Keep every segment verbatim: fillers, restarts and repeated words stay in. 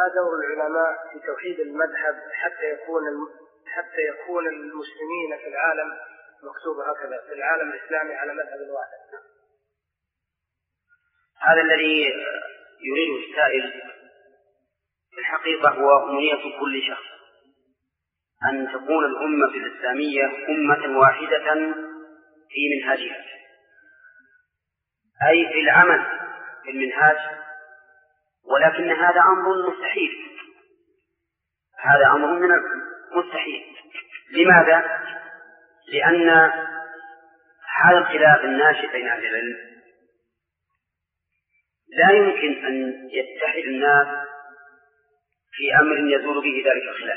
ما دور العلماء في توحيد المذهب حتى يكون حتى يكون المسلمين في العالم مكتوب هكذا في العالم الإسلامي على مذهب واحد؟ هذا الذي يريده السائل في الحقيقة هو أمنية كل شخص، أن تكون الأمة الإسلامية أمة واحدة في منهاجها، أي في العمل في المنهاج، ولكن هذا أمر مستحيل، هذا أمر من المستحيل. لماذا؟ لأن هذا الخلاف الناشئ بين أهل العلم لا يمكن أن يتحد الناس في أمر يزول به ذلك الخلاف،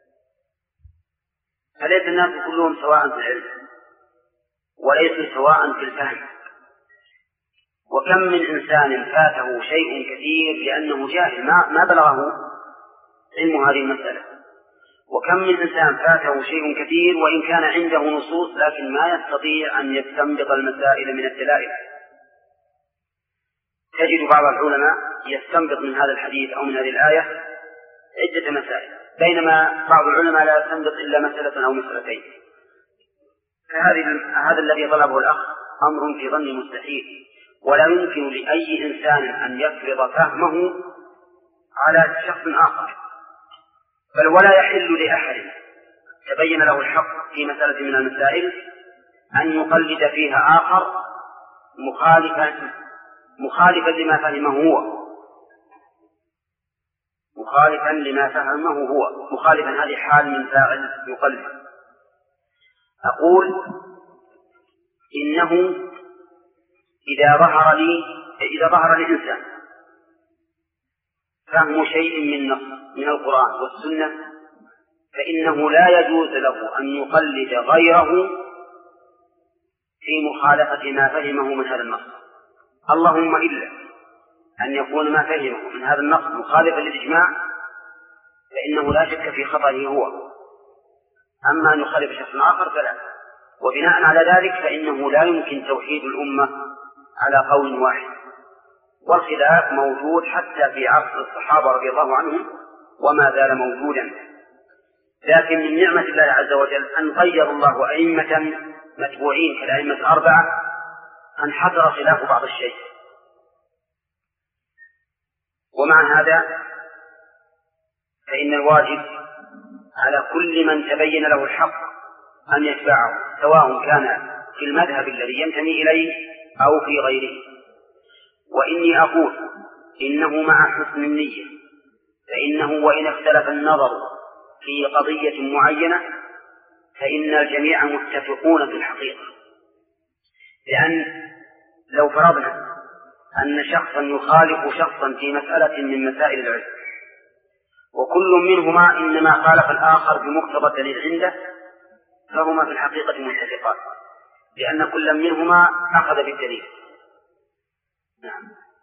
فليس الناس كلهم سواء في العلم وليسوا سواء في الفهم. وكم من إنسان فاته شيء كثير لأنه جاهل ما بلغه علم هذه المسألة، وكم من إنسان فاته شيء كثير وإن كان عنده نصوص لكن ما يستطيع أن يستنبط المسائل من الدلائل. تجد بعض العلماء يستنبط من هذا الحديث أو من هذه الآية عدة مسائل، بينما بعض العلماء لا يستنبط إلا مسألة أو مسألتين. فهذه هذا الذي طلبه الأخ أمر في ظني مستحيل، ولا يمكن لأي إنسان أن يفرض فهمه على شخص آخر، بل ولا يحل لأحد تبين له الحق في مسألة من المسائل أن يقلد فيها آخر مخالفا مخالفا لما فهمه هو مخالفا لما فهمه هو مخالفا هذه حال من فاعل يقلد. أقول إنه إذا ظهر لي إذا ظهر للإنسان فهم شيء من نص من القرآن والسنة فإنه لا يجوز له أن يقلد غيره في مخالفة ما فهمه من هذا النص، اللهم إلا أن يكون ما فهمه من هذا النص مخالفا للإجماع فإنه لا شك في خطأه هو، أما أن يخالف شخص آخر فلا. وبناء على ذلك فإنه لا يمكن توحيد الأمة على قول واحد، والخلاف موجود حتى في عصر الصحابة رضي الله عنهم وما زال موجودا. لكن من نعمة الله عز وجل أن غير الله أئمة متبوعين كالأئمة الأربعة انحصر خلاف بعض الشيء. ومع هذا فإن الواجب على كل من تبين له الحق أن يتبعه، سواء كان في المذهب الذي ينتمي إليه أو في غيره. وإني أقول إنه مع حسن النية، فإنه وإن اختلف النظر في قضية معينة فإن الجميع متفقون في الحقيقة. لأن لو فرضنا أن شخصا يخالف شخصا في مسألة من مسائل العلم وكل منهما إنما خالف الآخر بمقتضى الدليل عنده فهما في الحقيقة متفقان، لأن كل منهما أخذ بالدليل. نعم.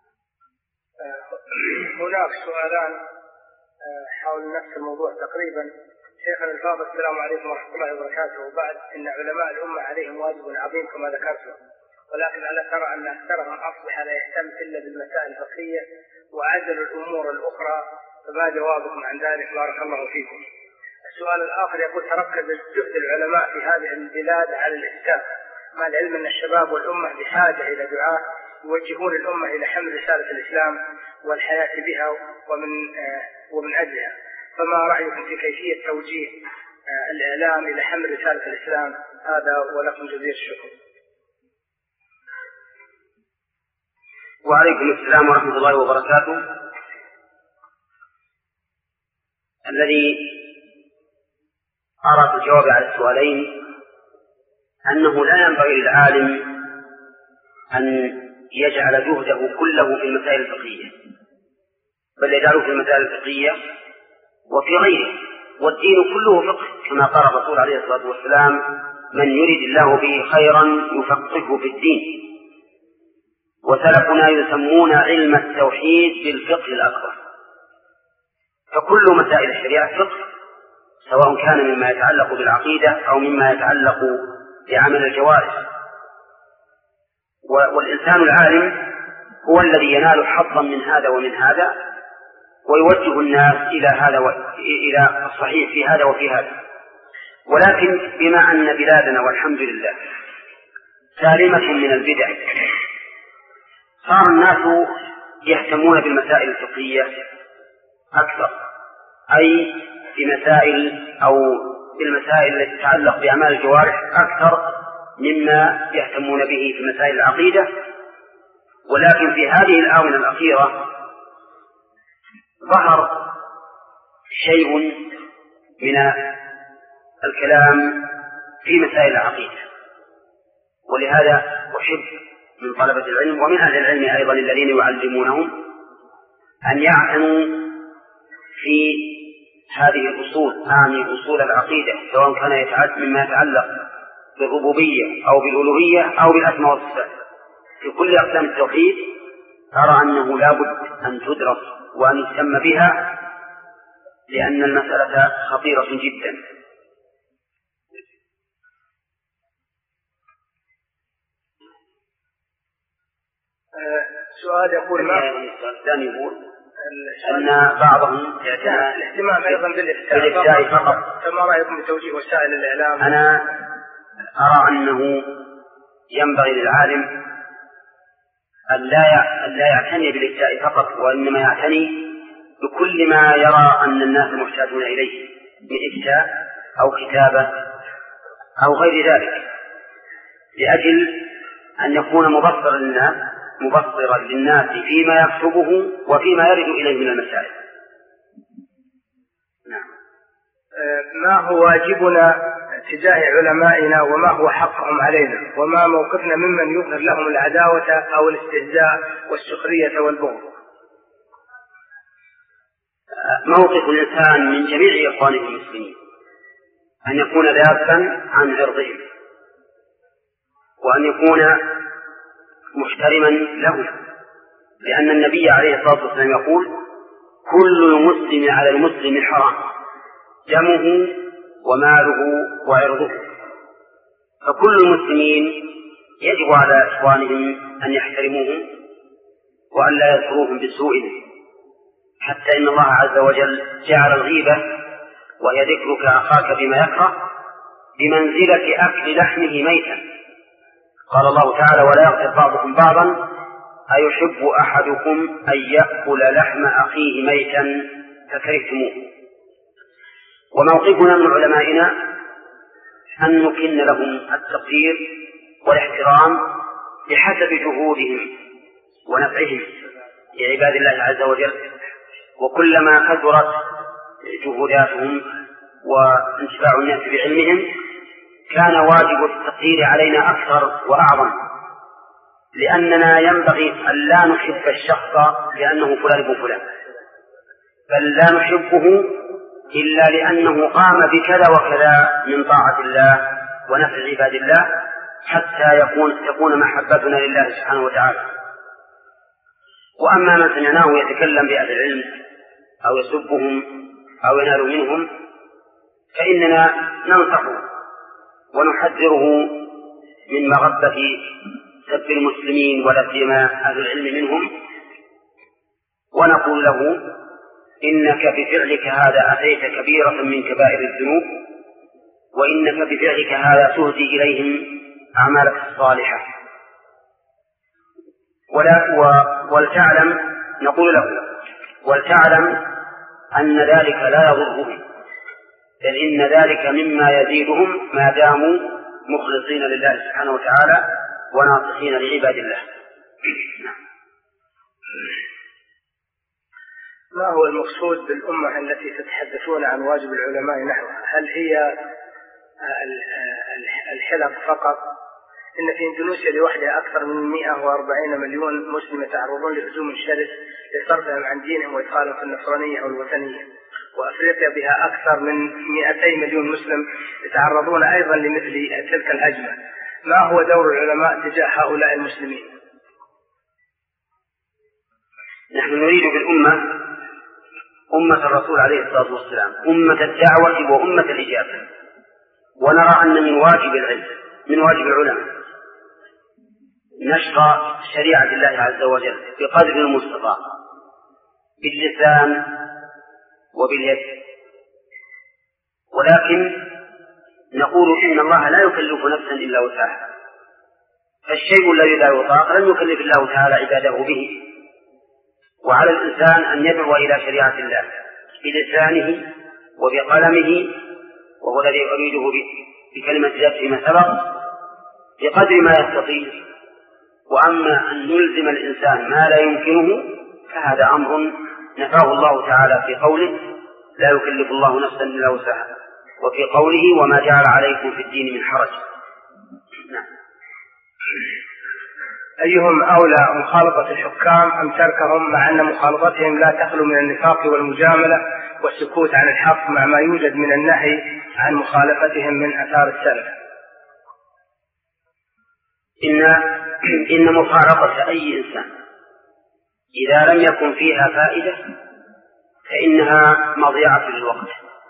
هناك سؤالان حول نفس الموضوع تقريبا. شيخنا الفاضل السلام عليكم ورحمة الله وبركاته. وبعد إن علماء الأمة عليهم واجب عظيم كما ذكرتم، ولكن ألا ترى أن أكثرهم أصبح لا يهتم إلا بالمسائل الفقهية وعزل الأمور الأخرى، فما جوابكم عن ذلك؟ بارك الله فيكم. السؤال الآخر يقول تركز جهد العلماء في هذه البلاد على الإسلام، مع العلم أن الشباب والأمة بحاجة إلى دعاة يوجهون الأمة إلى حمل رسالة الإسلام والحياة بها ومن ومن أجلها، فما رأيكم في كيفية توجيه الإعلام إلى حمل رسالة الإسلام؟ هذا ولكم جزيل الشكر. وعليكم السلام ورحمة الله وبركاته. الذي أرى في الجواب على السؤالين أنه لا ينبغي للعالم أن يجعل جهده كله في المسائل الفقهية، بل يجعله في المسائل الفقهية وفي غيره، والدين كله فقه كما قال الرسول عليه الصلاة والسلام: من يريد الله به خيرا يفقهه في الدين. وسلفنا يسمون علم التوحيد بالفقه الأكبر، فكل مسائل الشريعة فقه، سواء كان مما يتعلق بالعقيدة أو مما يتعلق بعمل الجوارح. والإنسان العالم هو الذي ينال حظا من هذا ومن هذا، ويوجه الناس إلى هذا وإلى الصحيح في هذا وفي هذا. ولكن بما أن بلادنا والحمد لله سالمة من البدع، صار الناس يهتمون بالمسائل الفقهية أكثر، أي بمسائل أو بالمسائل التي تتعلق بأعمال الجوارح أكثر مما يهتمون به في مسائل العقيدة. ولكن في هذه الآونة الأخيرة ظهر شيء من الكلام في مسائل العقيدة، ولهذا أحب من طلبة العلم ومن أهل العلم أيضا الذين يعلمونهم أن يعتنوا في هذه الأصول، أعني أصول العقيدة، سواء كان يتعلق مما يتعلق بالربوبية أو بالألوهية أو بالأسماء والصفات. في كل أقسام التوحيد أرى أنه لا بد أن تدرس وأن يهتم بها، لأن المسألة خطيرة جدا. سؤال يقول ما الثاني يقول أن بعضهم الاهتمام أيضا بالإفتاء فقط، فما رأيكم بتوجيه وسائل الإعلام؟ أنا أرى أنه ينبغي للعالم أن لا يعتني بالإفتاء فقط، وإنما يعتني بكل ما يرى أن الناس محتاجون إليه من إفتاء أو كتابة أو غير ذلك، لأجل أن يكون مبصرا للناس مبصرا للناس فيما يكتبه وفيما يرد إليه من المسائل. نعم. ما هو واجبنا تجاه علمائنا وما هو حقهم علينا، وما موقفنا ممن يظهر لهم العداوة أو الاستهزاء والسخرية والبغض؟ موقف الإنسان من جميع إخوانه المسلمين أن يكون ذابا عن عرضهم، وأن يكون محترما له، لأن النبي عليه الصلاة والسلام يقول: كل المسلم على المسلم حرام، دمه وماله وعرضه. فكل المسلمين يجب على إخوانهم أن يحترموهم وأن لا يذكروهم بالسوء، حتى إن الله عز وجل جعل الغيبة وهي ذكرك أخاك بما يكره بمنزلة أكل لحمه ميتا. قال الله تعالى: ولا يغتب بعضكم بعضا أيحب أحدكم أن يأكل لحم أخيه ميتا فكرهتموه. وموقفنا من علمائنا أن نكن لهم التقدير والاحترام بحسب جهودهم ونفعهم لعباد الله عز وجل، وكلما كثرت جهوداتهم وانتفاع الناس بعلمهم كان واجب التقدير علينا أكثر وأعظم، لأننا ينبغي أن لا نحب الشخص لأنه فلان ابن فلان، بل لا نحبه إلا لأنه قام بكذا وكذا من طاعة الله ونفع عباد الله، حتى يكون تكون محبتنا لله سبحانه وتعالى. وأما من سمعناه يتكلم بأهل العلم أو يسبهم أو ينال منهم فإننا ننصحه ونحذره من مغبة سب المسلمين ولا سيما أهل العلم منهم، ونقول له: إنك بفعلك هذا أتيت كبيرة من كبائر الذنوب، وإنك بفعلك هذا تهدي إليهم أعمالك الصالحة. ولا ولتعلم نقول له ولتعلم أن ذلك لا يضرهم، بل إن ذلك مما يزيدهم ما داموا مخلصين لله سبحانه وتعالى وناصحين لعباد الله. ما هو المقصود بالأمة التي تتحدثون عن واجب العلماء نحوها؟ هل هي الحلق فقط؟ إن في إندونيسيا لوحدها أكثر من مئة وأربعين مليون مسلم يتعرضون لهجوم شرس لصرفهم عن دينهم وإدخالهم في النصرانية والوثنية، وأفريقيا بها أكثر من مئتي مليون مسلم يتعرضون أيضا لمثل تلك الهجمة. ما هو دور العلماء تجاه هؤلاء المسلمين؟ نحن نريد بالأمة أمة الرسول عليه الصلاة والسلام، أمة الدعوة وأمة الإجابة، ونرى أن من واجب العلم من واجب العلماء نشر شريعة الله عز وجل بقدر المستطاع باللسان وباليد، ولكن نقول إن الله لا يكلف نفسا إلا وسعها، فالشيء الذي لا يطاق لم يكلف الله تعالى عباده به، وعلى الإنسان أن يدعو إلى شريعة الله بلسانه وبقلمه، وهو الذي أريده بكلمة الله فيما سبق بقدر ما يستطيع. وأما أن نلزم الإنسان ما لا يمكنه فهذا أمر نفاه الله تعالى في قوله لا يكلف الله نفسا إلا وسعها، وفي قوله وما جعل عليكم في الدين من حرج. نعم. أيهم أولى مخالطة الحكام أم تركهم، مع أن مخالطتهم لا تخلو من النفاق والمجاملة والسكوت عن الحق، مع ما يوجد من النهي عن مخالفتهم من آثار السلف؟ إن إن مخالطة أي إنسان إذا لم يكن فيها فائدة فإنها مضيعة للوقت.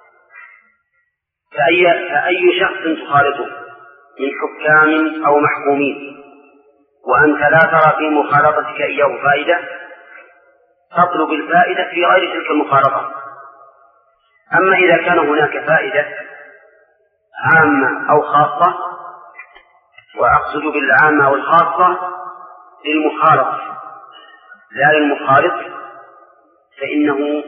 فأي, فأي شخص تخالطه من حكام أو محكومين وأنت لا ترى في مخالطتك إياه فائدة تطلب الفائدة في غير تلك المخالطة. أما إذا كان هناك فائدة عامة أو خاصة، وأقصد بالعامة والخاصة للمخالط لا للمخالط، فإنه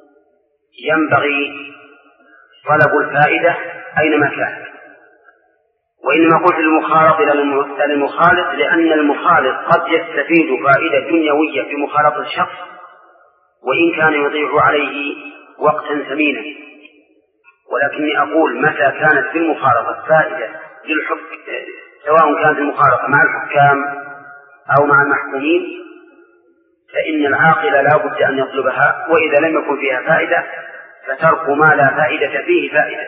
ينبغي طلب الفائدة أينما كان. وإنما قلت للمخالط لا للمخالط لأن المخالط قد يستفيد فائدة دنيوية في مخالطة الشخص وإن كان يضيع عليه وقتا ثمينا، ولكني أقول متى كانت في المخالطة فائدة للحكم، سواء كانت المخالطة مع الحكام أو مع المحكومين، فإن العاقل لا بد أن يطلبها، وإذا لم يكن فيها فائدة فترك ما لا فائدة فيه فائدة.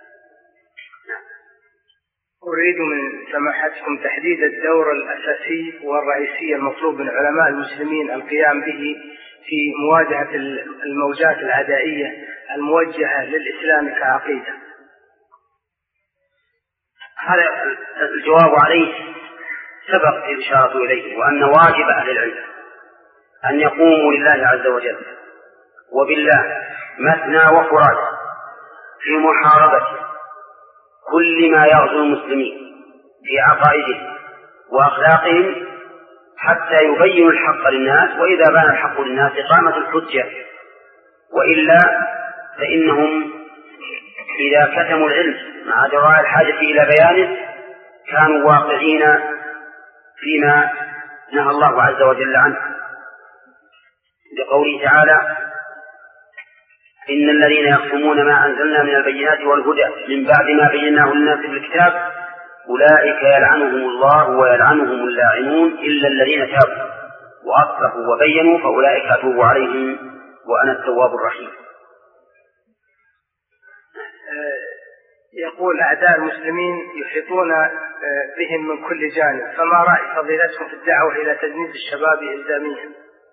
أريد من سماحتكم تحديد الدور الأساسي والرئيسي المطلوب من علماء المسلمين القيام به في مواجهة الموجات العدائية الموجهة للإسلام كعقيدة. هذا الجواب عليه سبق الإشارة إليه، وأن واجب أهل العلم أن يقوموا لله عز وجل وبالله مثنى وفراد في محاربة كل ما يغزو المسلمين في عقائدهم وأخلاقهم حتى يبينوا الحق للناس، وإذا بان الحق للناس إقامة الحجة، وإلا فإنهم إذا كتموا العلم مع جراء الحاجة إلى بيانه كانوا واقعين فيما نهى الله عز وجل عنه، لقوله تعالى إن الذين يكتمون ما أنزلنا من البينات والهدى من بعد ما بيناه للناس في الكتاب أولئك يلعنهم الله ويلعنهم اللاعنون إلا الذين تابوا وأصلحوا وبينوا فأولئك أتوب عليهم وأنا التواب الرحيم. يقول أعداء المسلمين يحيطون بهم من كل جانب، فما رأي فضيلتهم في الدعوة إلى تجنيد الشباب إلزاميا؟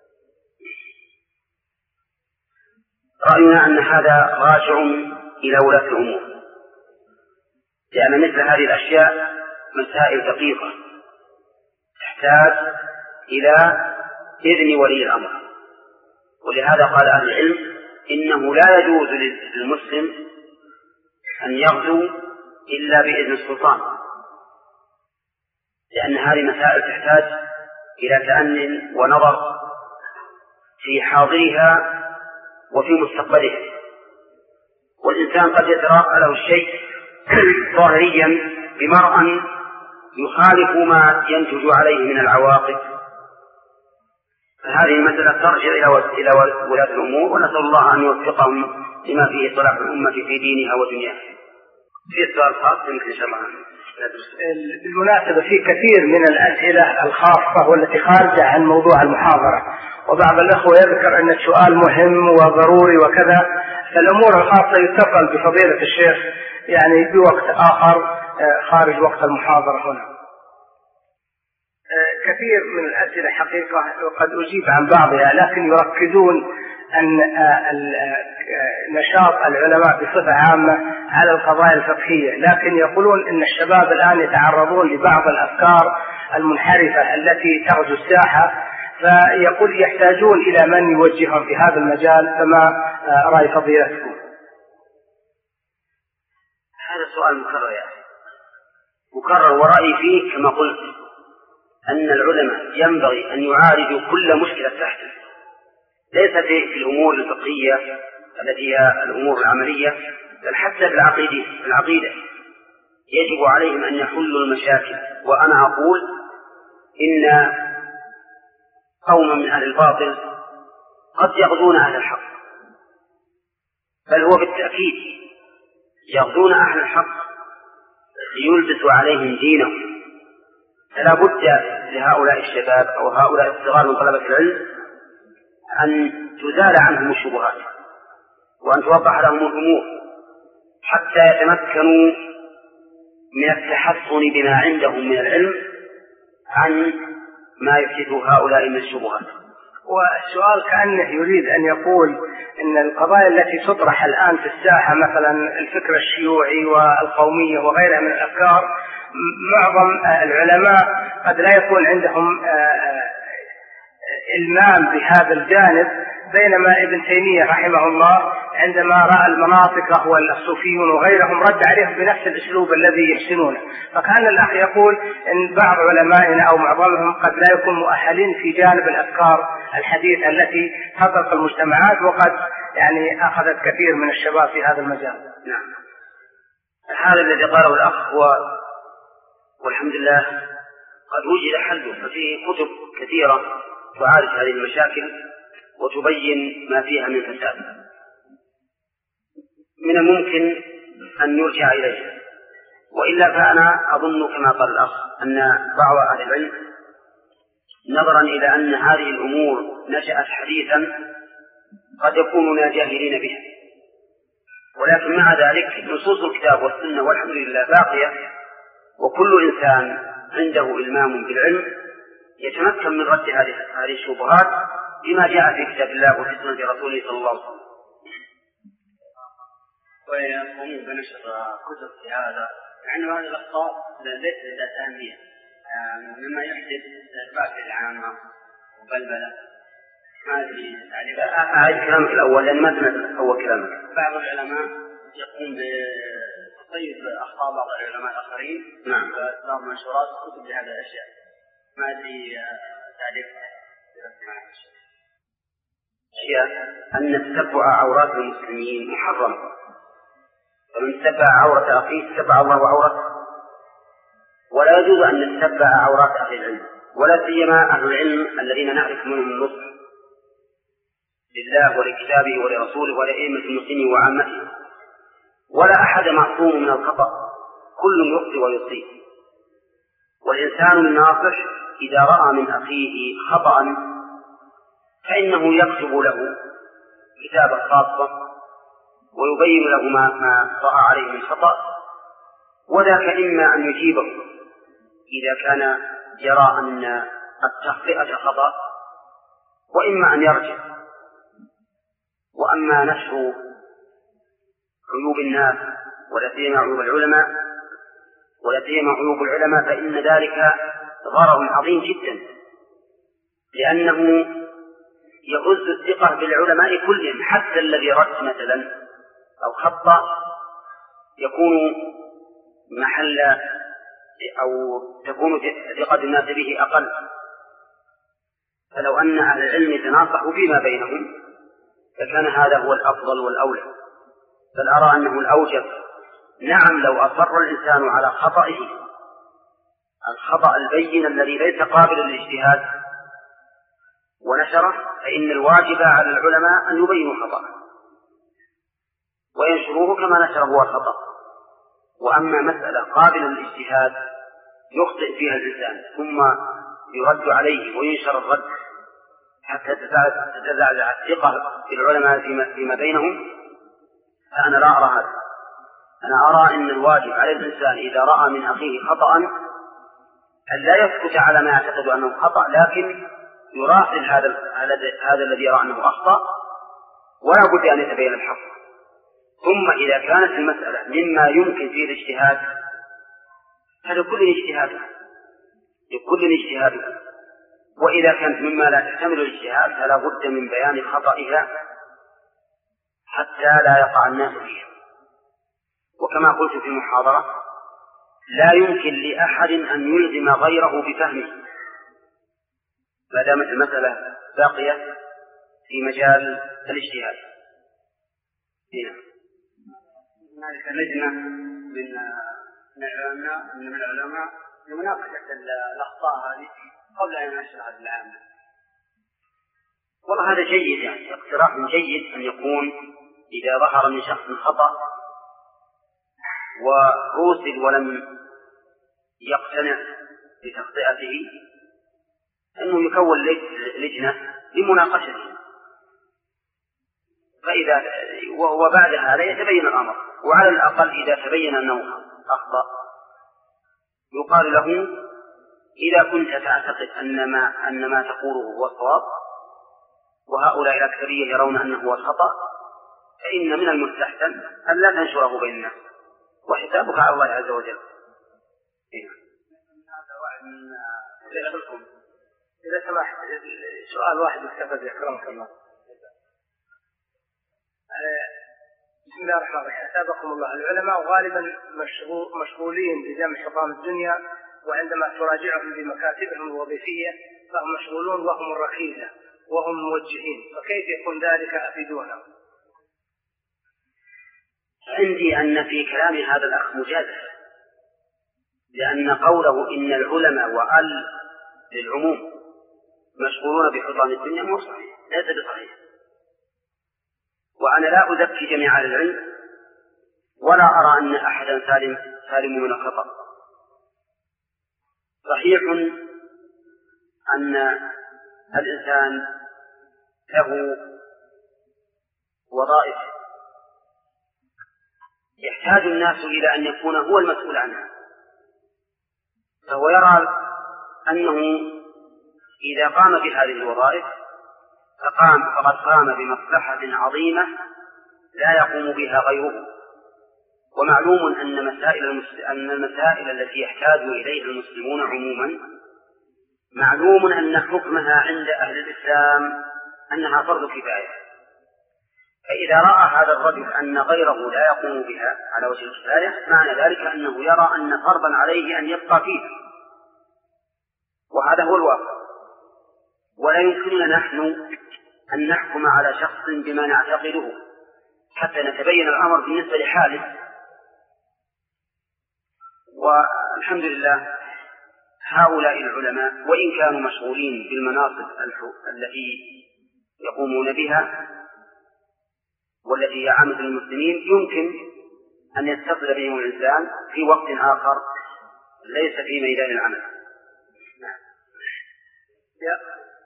رأينا أن هذا راجع إلى ولاة الأمور، لأن مثل هذه الأشياء مسائل دقيقة تحتاج إلى إذن ولي الأمر، ولهذا قال أهل العلم إنه لا يجوز للمسلم أن يغزو إلا بإذن السلطان، لأن هذه مسائل تحتاج إلى تأنٍ ونظر في حاضرها وفي مستقبله، والإنسان قد يتراءى له الشيء ظاهريا بمرأى يخالف ما ينتج عليه من العواقب، فهذه المسألة ترجع إلى ولاة الأمور، ونسأل الله أن يوفقهم لما فيه صلاح الأمة في دينها ودنياها. في سؤال خاص إن شاء الله ندرس. بالمناسبة في كثير من الأسئلة الخاصة والتي خارجة عن موضوع المحاضرة، وبعض الأخوة يذكر أن السؤال مهم وضروري وكذا، فالأمور الخاصة يتصل بفضيلة الشيخ يعني بوقت آخر خارج وقت المحاضرة هنا. كثير من الأسئلة حقيقة وقد أجيب عن بعضها، لكن يركزون أن نشاط العلماء بصفة عامة على القضايا الفقهية، لكن يقولون أن الشباب الآن يتعرضون لبعض الأفكار المنحرفة التي تغزو الساحة، فيقول يحتاجون إلى من يوجههم في هذا المجال، فما رأي فضيلتكم؟ هذا سؤال مكرر يا أخي، مكرر، ورأيي فيه كما قلت أن العلماء ينبغي أن يعالجوا كل مشكلة تحدث، ليس في الأمور الفقهية التي هي الأمور العملية، بل حتى في العقيدة في العقيدة يجب عليهم أن يحلوا المشاكل. وأنا أقول إن قوما من أهل الباطل قد يغزون أهل الحق، بل هو بالتأكيد يغزون أهل الحق ليلبسوا عليهم دينهم. فلا بد لهؤلاء الشباب أو هؤلاء الصغار من طلبة العلم أن تزال عنهم الشبهات وأن توضح لهم الأمور حتى يتمكنوا من التحصن بما عندهم من العلم عن ما يفسده هؤلاء من الشبهات. والسؤال كأنه يريد أن يقول إن القضايا التي تطرح الآن في الساحة، مثلا الفكر الشيوعي والقومية وغيرها من الأفكار، معظم العلماء قد لا يكون عندهم إلمام بهذا الجانب، بينما ابن تيمية رحمه الله عندما رأى المناطق والصوفيون وغيرهم رد عليهم بنفس الأسلوب الذي يحسنونه. فكان الأخ يقول إن بعض علمائنا أو معظمهم قد لا يكون مؤهلين في جانب الأفكار الحديثة التي تطرق المجتمعات، وقد يعني أخذت كثير من الشباب في هذا المجال. نعم، هذا الذي قاله الأخ هو والحمد لله قد وجد حله، ففيه كتب كثيرة تعالج هذه المشاكل وتبين ما فيها من فساد. من الممكن أن يرجع إليه، وإلا فأنا أظن كما قال الأخ أن بعض أهل العلم نظرا إلى أن هذه الأمور نشأت حديثا قد يكونون جاهلين بها، ولكن مع ذلك نصوص الكتاب والسنة والحمد لله باقية، وكل إنسان عنده إلمام بالعلم يتمكن من رد هذه الشبهات بما جاء في كتاب الله وفي سنة رسوله صلى الله عليه وسلم. ويقومون بنشر كتب في هذا، يعني هذه الأخطاء ليست ذات أهمية مما يحدث بعد العامة وبلبلة. ما أدري تعليق أعيد كلامك الأول لأن ما سمعت أول كلامك. بعض العلماء يقوم بتصيد أخطاء بعض العلماء الآخرين. نعم. وإصدار منشورات كتب لهذه الأشياء. ما أدري تعليق أشياء أن تتبع عورات المسلمين محرم، فمن تتبع عورة أخيه تتبع الله عورته، ولا يجوز أن نتتبع عورات أهل العلم، ولا سيما أهل العلم الذين نعرف منهم النصح لله ولكتابه ولرسوله ولأئمة المسلمين وعامته. ولا أحد معصوم من الخطأ، كل يخطئ ويصيب، والإنسان الناصح إذا رأى من أخيه خطأ فإنه يكتب له كتابة خاصة ويبين له ما, ما رأى عليه من خطأ، وذاك إما أن يجيبه إذا كان يرى أن التخطئة خطأ، وإما أن يرجع. وأما نشر عيوب الناس ولا سيما عيوب العلماء ولا سيما عيوب العلماء فإن ذلك ضرر عظيم جدا، لأنه يهز الثقة بالعلماء كلهم، حتى الذي رد مثلا أو خطأ يكون محل أو تكون ثقة الناس به أقل. فلو أن أهل العلم يتناصحوا فيما بينهم فكان هذا هو الأفضل والأولى، بل أرى أنه الأوجب. نعم، لو أصر الإنسان على خطئه الخطأ البين الذي ليس قابل للاجتهاد ونشره، فإن الواجب على العلماء أن يبينوا خطأه وينشروه كما نشره هو الخطأ. وأما مسألة قابلة للاجتهاد يخطئ فيها الإنسان ثم يرد عليه وينشر الرد حتى تتزعزع الثقة في العلماء فيما بينهم، فأنا لا أرى هذا. أنا أرى أن الواجب على الإنسان إذا رأى من أخيه خطأ أن لا يسكت على ما يعتقد أنه خطأ، لكن يراسل هذا هذا الذي يرى أنه أخطأ، ولا بد أن يتبين الحق. ثم إذا كانت المسألة مما يمكن فيه الاجتهاد فلكل اجتهاد لكل اجتهاد، وإذا كانت مما لا تحتمل الاجتهاد فلا بد من بيان خطئها حتى لا يقع الناس فيها. وكما قلت في المحاضرة لا يمكن لأحد أن يلزم غيره بفهمه ما دامت المسألة باقية في مجال الاجتهاد. هنا هنالك لجنة من من العلماء من العلماء لمناقشة الأخطاء هذه قبل أن ينشر هذا العام. والله هذا جيد، يعني اقتراح جيد أن يكون إذا ظهر من شخص خطأ ورسل ولم يقتنع بتخطئته أنه يكون لجنة لمناقشته، فإذا وبعد هذا يتبين الأمر، وعلى الأقل إذا تبين أنه أخطأ يقال له إذا كنت تعتقد أن ما, أن ما تقوله هو الصواب وهؤلاء الأكثرية يرون أنه هو الخطأ فإن من المستحسن أن لا تنشره بين الناس وحسابك على الله عز وجل. إذا سمحت سؤال واحد استفد أكرمك الله. بسم الله الرحمن الرحيم. أثابكم الله. العلماء غالبا مشغولين بجمع حطام الدنيا، وعندما تراجعهم بمكاتبهم الوظيفية فهم مشغولون وهم الركيزة وهم موجهين، فكيف يكون ذلك أفيدونا؟ عندي أن في كلام هذا الأخ مجازفة، لأن قوله إن العلماء وأل للعموم مشغولون بحطام الدنيا مو صحيح، ليس بصحيح. وأنا لا أزكي جميع أهل العلم ولا أرى أن أحدا سالم سالم من الخطأ. صحيح أن الإنسان له وظائف يحتاج الناس إلى أن يكون هو المسؤول عنها، فهو يرى أنه إذا قام بهذه الوظائف فقام فقد قام بمصلحة عظيمة لا يقوم بها غيره. ومعلوم أن مسائل أن المسائل التي يحتاج إليها المسلمون عموما معلوم أن حكمها عند أهل الإسلام أنها فرض كفاية، فإذا رأى هذا الرجل أن غيره لا يقوم بها على وجه الكفاية معنى ذلك أنه يرى أن فرضا عليه أن يبقى فيه، وهذا هو الواقع. ولا يمكننا نحن أن نحكم على شخص بما نعتقده حتى نتبين الأمر بالنسبة لحاله. والحمد لله هؤلاء العلماء وإن كانوا مشغولين بالمناصب التي يقومون بها والتي هي عامة المسلمين يمكن أن يتصل بهم الإنسان في وقت آخر ليس في ميدان العمل. يا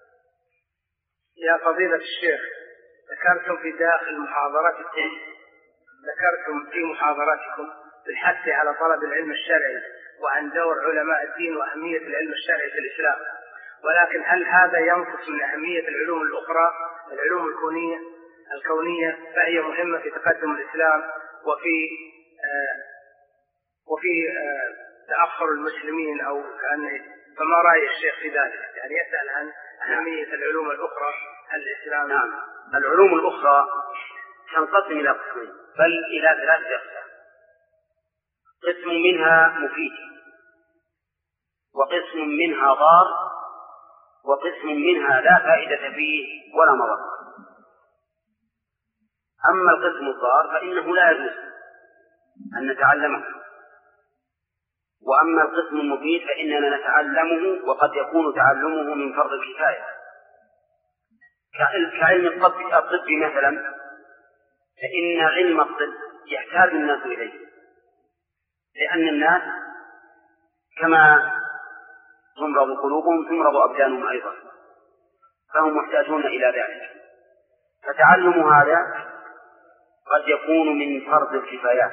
يا فضيلة الشيخ، ذكرتم في داخل محاضرتكم ذكرتم في محاضرتكم بالحث على طلب العلم الشرعي وعن دور علماء الدين وأهمية العلم الشرعي في الإسلام، ولكن هل هذا ينقص من أهمية العلوم الأخرى العلوم الكونية الكونية فهي مهمة في تقدم الإسلام وفي آه وفي آه تأخر المسلمين أو كأنه، فما رأي الشيخ في ذلك؟ يعني يسأل عن أهمية العلوم الأخرى الإسلام. نعم، العلوم الأخرى تنقسم إلى قسمين بل إلى ثلاثة أقسام. قسم منها مفيد، وقسم منها ضار، وقسم منها لا فائدة فيه ولا مضرة. أما القسم الضار فإنه لا يجوز أن نتعلمه، وأما القسم المفيد فإننا نتعلمه وقد يكون تعلمه من فرض الكفاية، كعلم الطب الطب مثلا، فإن علم الطب يحتاج الناس إليه، لأن الناس كما تمرض قلوبهم تمرض أبدانهم أيضا، فهم محتاجون إلى ذلك. فتعلم هذا قد يكون من فرض الكفايات.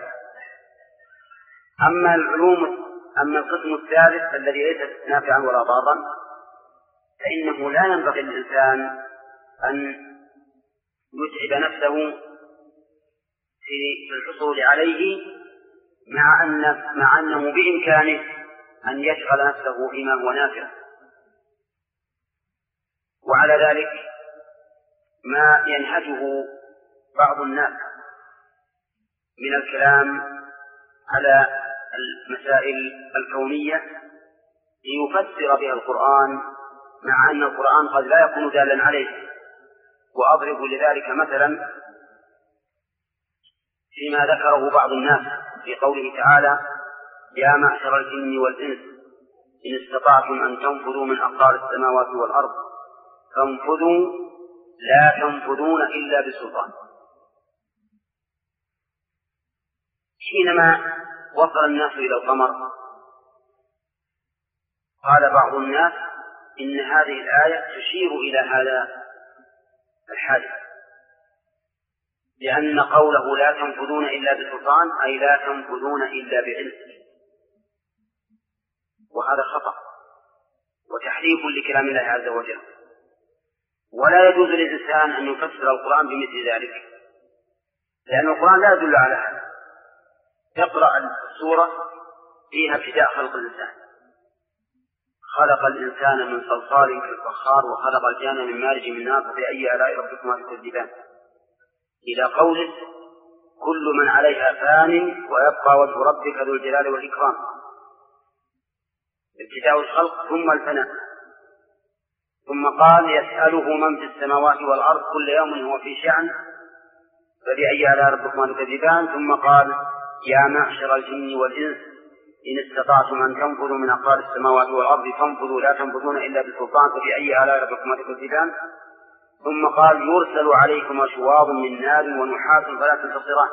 أما العلوم أما القسم الثالث الذي ليس نافعا ولا ضارا فإنه لا ينبغي للإنسان أن يتعب نفسه في الحصول عليه، مع أن مع أنه بإمكانه أن يشغل نفسه فيما هو نافع. وعلى ذلك ما ينهجه بعض الناس من الكلام على المسائل الكونية ليفسر بها القرآن، مع أن القرآن قد لا يكون دالا عليه. وأضرب لذلك مثلا فيما ذكره بعض الناس في قوله تعالى: يا معشر الجن والإنس إن استطعتم أن تنفذوا من أقطار السماوات والأرض فانفذوا لا تنفذون إلا بسلطان. حينما وصل الناس إلى القمر قال بعض الناس إن هذه الآية تشير إلى هذا الحادث، لأن قوله لا تنفذون إلا بسلطان أي لا تنفذون إلا بعلم، وهذا خطأ وتحريف لكلام الله عز وجل. ولا يجوز للإنسان أن يفسر القرآن بمثل ذلك، لأن القرآن لا يدل على هذا. اقرأ السورة فيها ابتداء خلق الإنسان: خلق الإنسان من صلصال كالفخار وخلق الجان من مارج من نار فبأي آلاء ربكما تكذبان، إلى قوله: كل من عليها فان ويبقى وجه ربك ذو الجلال والإكرام. ابتداء الخلق ثم الفناء. ثم قال: يسأله من في السماوات والأرض كل يوم هو في شأن فبأي آلاء ربكما تكذبان. ثم قال: يا معشر الجن والإنس إن استطعتم أن تنفذوا من أقطار السماوات والأرض فانفذوا لا تنفذون إلا بسلطان فبأي آلاء ربكما تكذبان. ثم قال: يرسل عليكم شواظ من نار ونحاس فلا تنتصران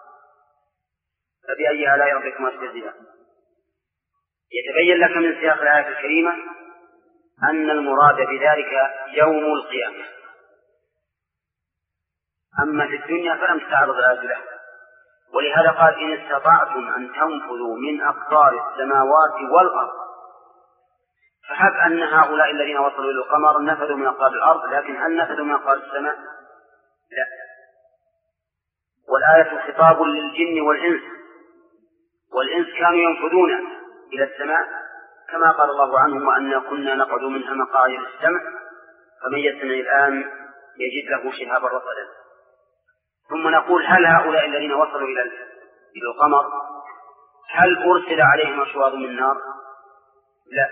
فبأي آلاء ربكما تكذبان. يتبين لك من سياق الآية الكريمة أن المراد بذلك يوم القيامة، أما في الدنيا فلم تتعرض الآية له. ولهذا قال: إن استطعتم أن تنفذوا من أقطار السماوات والأرض. فحب أن هؤلاء الذين وصلوا إلى القمر نفذوا من أقطار الأرض، لكن هل نفذوا من أقطار السماء؟ لا. والآية خطاب للجن والإنس، والإنس كانوا ينفذون إلى السماء كما قال الله عنهم: وأنا كنا نقعد منها مقاعد للسمع فمن يستمع الآن يجد له شهابا رصدا. ثم نقول: هل هؤلاء الذين وصلوا إلى إلى القمر هل أرسل عليهم شواظ من نار؟ لا.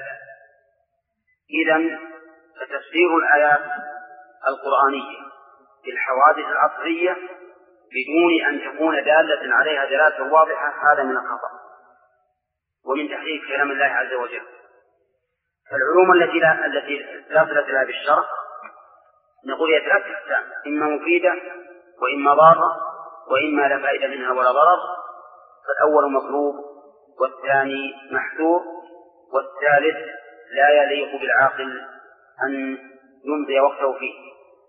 إذن فتفسير الآيات القرآنية بالحوادث العصرية بدون أن تكون دالة عليها دلالة واضحة هذا من الخطأ ومن تحريف كلام الله عز وجل. فالعلوم التي لا التي لا صلة لها بالشرع نقول هي ثلاث أقسام: إما مفيدة وإما ضارة وإما لا فائدة منها ولا ضرر. فالأول مطلوب والثاني محذور والثالث لا يليق بالعاقل أن يمضي وقته فيه.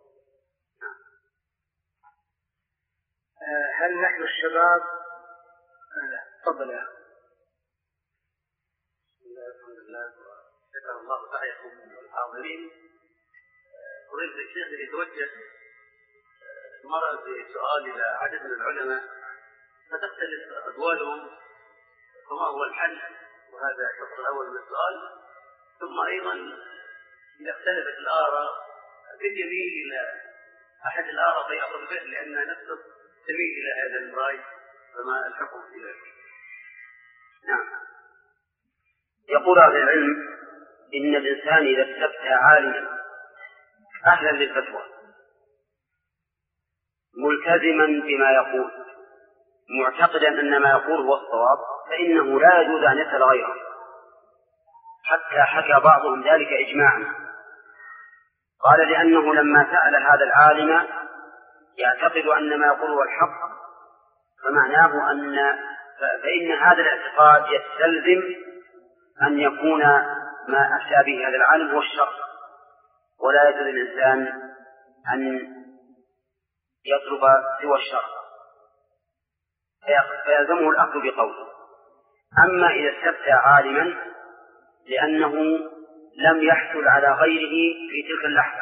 هل نحن الشباب تفضل يا الحمد لله شكر الله سعيكم الحاضرين. أريد الشيخ يتوجه مرة بسؤال إلى عدد من العلماء فتختلف أقوالهم فما هو الحل، وهذا الشق الأول من السؤال. ثم أيضا إذا اختلفت الآراء قد يميل إلى أحد الآراء فيأخذ به لأن نفسه تميل إلى هذا الرأي، فما الحكم في ذلك؟ نعم. يقول أهل العلم إن الإنسان إذا استفتى عالما أهلا للفتوى ملتزما بما يقول معتقدا أن ما يقول هو الصواب فإنه لا يجوز أن يسأل غيره، حتى حكى بعضهم ذلك إجماعا. قال: لأنه لما سأل هذا العالم يعتقد أن ما يقول هو الحق فمعناه أن فإن هذا الاعتقاد يستلزم أن يكون ما أفتى به هذا العالم هو الشرع، ولا يجوز للإنسان أن يطلب سوى الشرع فيلزمه الأخذ بقوله. أما إذا استفتى عالما لأنه لم يحصل على غيره في تلك اللحظة،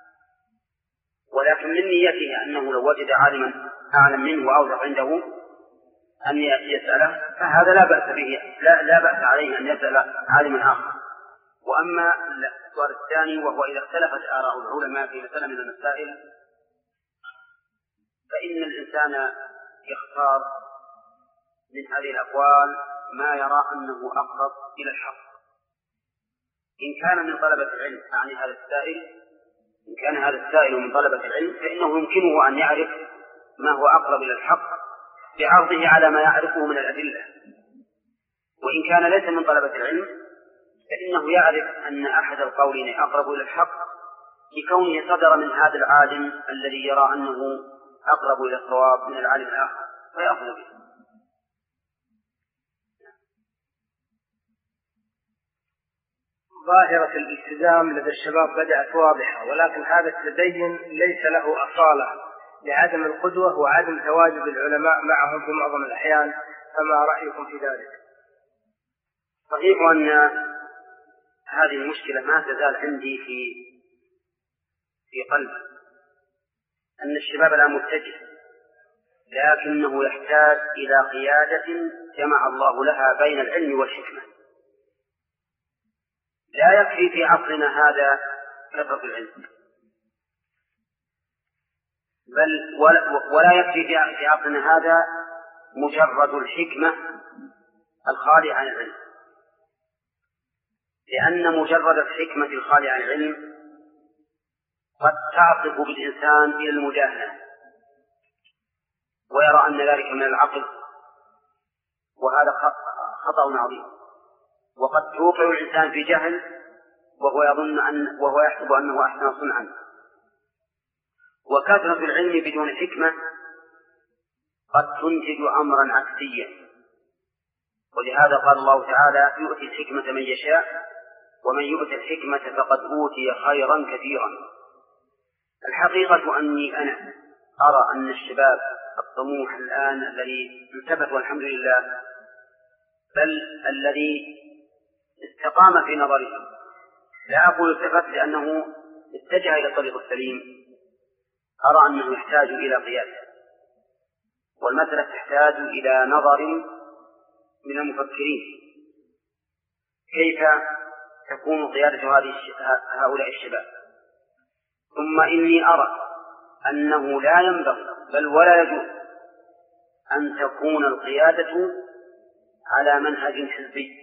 ولكن من نيته أنه لو وجد عالما أعلم منه وأوثق عنده أن يسأله فهذا لا بأس به، لا, لا بأس عليه أن يسأل عالما آخر. وأما السؤال الثاني وهو إذا اختلفت آراء العلماء في مسألة من المسائل فإن الإنسان يختار من هذه الأقوال ما يرى أنه أقرب إلى الحق. إن كان من طلبة العلم يعني هذا السائل إن كان هذا السائل من طلبة العلم فإنه يمكنه أن يعرف ما هو أقرب إلى الحق بعرضه على ما يعرفه من الأدلة. وإن كان ليس من طلبة العلم فإنه يعرف أن أحد القولين أقرب إلى الحق لكونه صدر من هذا العالم الذي يرى أنه أقرب إلى الصواب من العالم الآخر فيأخذ به. ظاهرة الالتزام لدى الشباب بدأت واضحة، ولكن هذا التدين ليس له أصالة لعدم القدوة وعدم تواجد العلماء معهم في معظم الأحيان، فما رأيكم في ذلك؟ صحيح أن هذه المشكلة ما تزال عندي في في قلبي، أن الشباب لا متجه، لكنه يحتاج إلى قيادة جمع الله لها بين العلم والحكمة. لا يكفي في عصرنا هذا كثرة العلم، بل ولا يكفي في عصرنا هذا مجرد الحكمة الخالية عن العلم، لأن مجرد الحكمة الخالية عن العلم قد تعصف بالإنسان إلى المجاهلة ويرى أن ذلك من العقل، وهذا خطأ عظيم. وقد توقع الإنسان في جهل وهو يظن أن وهو يحسب أنه أحسن صنعا. وكثرة العلم بدون حكمة قد تنتج أمرا عكسيا، ولهذا قال الله تعالى: يؤتي الحكمة من يشاء ومن يؤتي الحكمة فقد أوتي خيرا كثيرا. الحقيقة أني أنا أرى أن الشباب الطموح الآن الذي التفت والحمد لله، بل الذي استقام في نظره، لا أقول التفت لأنه اتجه إلى الطريق السليم، أرى أنه يحتاج إلى قيادة، والمسألة تحتاج إلى نظر من المفكرين كيف تكون قيادة هؤلاء الشباب. ثم إني أرى أنه لا ينبغي بل ولا يجوز أن تكون القيادة على منهج حزبي،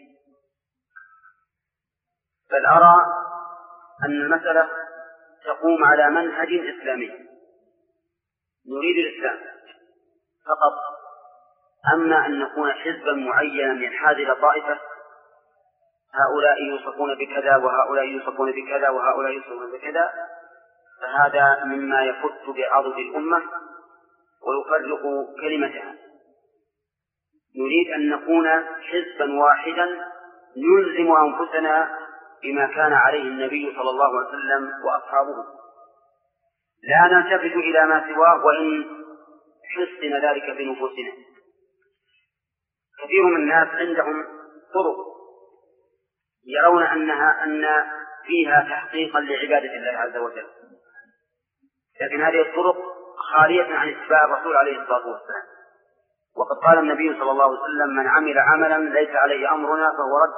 بل أرى أن المسألة تقوم على منهج إسلامي، نريد الإسلام فقط. أما أن نكون حزبا معينا ينحاز إلى طائفة، هؤلاء يوصفون بكذا وهؤلاء يوصفون بكذا وهؤلاء يوصفون بكذا، فهذا مما يفت بعضد الأمة ويفرق كلمتها. نريد أن نكون حزبا واحدا نلزم أنفسنا بما كان عليه النبي صلى الله عليه وسلم وأصحابه، لا نلتفت إلى ما سواه وإن حسن ذلك في نفوسنا. كثير من الناس عندهم طرق يرون أنها أن فيها تحقيقا لعبادة الله عز وجل، لكن هذه الطرق خالية عن اتباع الرسول عليه الصلاة والسلام. وقد قال النبي صلى الله عليه وسلم: من عمل عملا ليس عليه أمرنا فهو رد.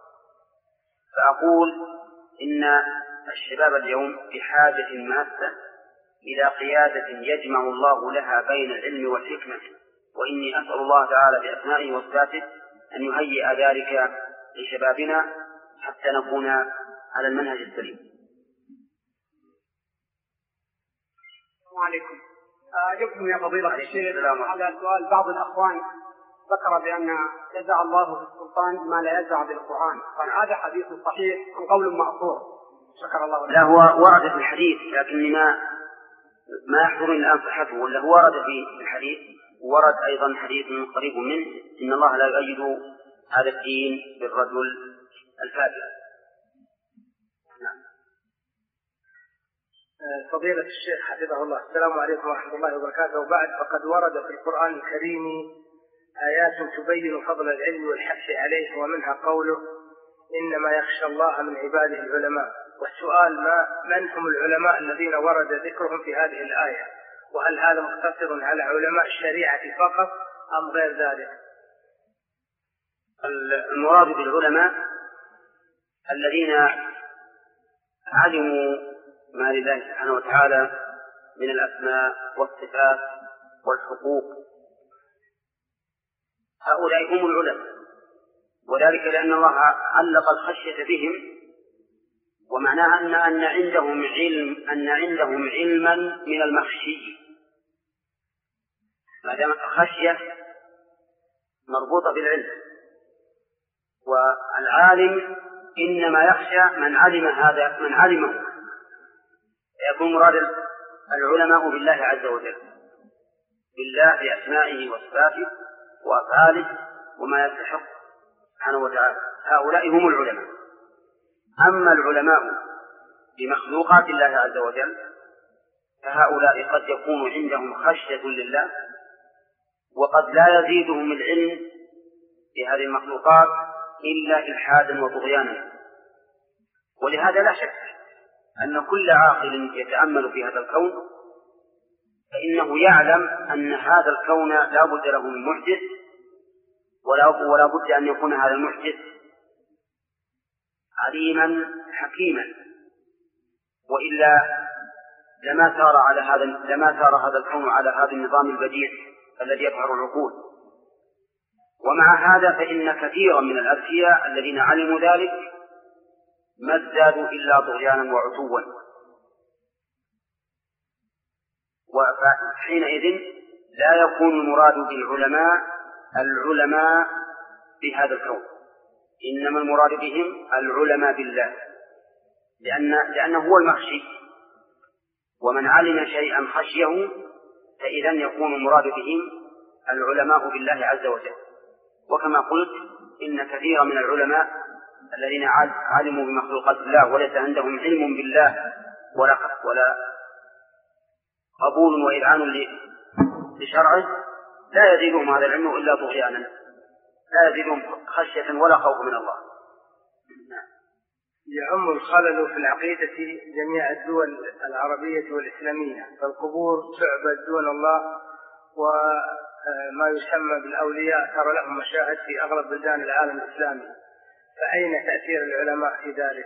فأقول إن الشباب اليوم بحاجة ماسة إلى قيادة يجمع الله لها بين العلم والحكمة، وإني أسأل الله تعالى بأسمائه وصفاته أن يهيئ ذلك لشبابنا حتى نكون على المنهج السليم. السلام عليكم. أجبتم يا فضيلة الشيخ على سؤال بعض الأخوان ذكر بأن يزع الله في السلطان ما لا يزع بالقرآن، فهذا حديث صحيح أم قول مأثور؟ شكر الله لك. لا، هو ورد في الحديث، لكن ما ما يحضرني الآن صحته، ولا هو ورد في الحديث. ورد أيضا حديث قريب منه: إن الله لا يؤيد هذا الدين بالرجل الفاجر. نعم. فضيلة الشيخ حفظه الله، السلام عليكم ورحمة الله وبركاته. وبعد، فقد ورد في القرآن الكريم آيات تبين فضل العلم والحث عليه، ومنها قوله: إنما يخشى الله من عباده العلماء. والسؤال: ما من هم العلماء الذين ورد ذكرهم في هذه الآية؟ وهل هذا مقتصر على علماء الشريعة فقط أم غير ذلك؟ المراد بالعلماء الذين علموا ما لله سبحانه وتعالى من الأسماء والصفات والحقوق، هؤلاء هم العلماء، وذلك لأن الله علق الخشية بهم، ومعناها أن أن عندهم علم أن عندهم علما من المخشي، ما دام الخشية مربوطة بالعلم، والعالم إنما يخشى من علم هذا من علمه، يكون مراد العلماء بالله عز وجل، بالله بأسمائه وصفاته وأفعاله وما يستحق سبحانه وتعالى، هؤلاء هم العلماء. أما العلماء بمخلوقات الله عز وجل فهؤلاء قد يكون عندهم خشية لله، وقد لا يزيدهم العلم بهذه المخلوقات إلا إلحادا وطغيانا. ولهذا لا شك أن كل عاقل يتأمل في هذا الكون فإنه يعلم أن هذا الكون لا بد له من محدث، ولا بد أن يكون هذا المحدث عليما حكيما، وإلا لما سار على هذا لما سار هذا الكون على هذا النظام البديع الذي يظهر العقول. ومع هذا فإن كثيرا من الأذكياء الذين علموا ذلك ما ازدادوا إلا طغيانا وعتوا، وحينئذ لا يكون المراد بالعلماء العلماء بهذا الكون، إنما المراد بهم العلماء بالله، لأن لأنه هو المخشي، ومن علم شيئا خشيه فإذا يكون المراد بهم العلماء بالله عز وجل. وكما قلت إن كثيرا من العلماء الذين علموا بمخلوقات الله وليس عندهم علم بالله ولا ولا قبول وإذعان لشرعه لا يزيدهم هذا العلم إلا طغيانا، لا يزيدهم خشية ولا خوف من الله. يعم الخلل في العقيدة جميع الدول العربية والإسلامية، فالقبور تعبد دون الله، وما يسمى بالأولياء ترى لهم مشاهد في أغلب بلدان العالم الإسلامي، فأين تأثير العلماء في ذلك؟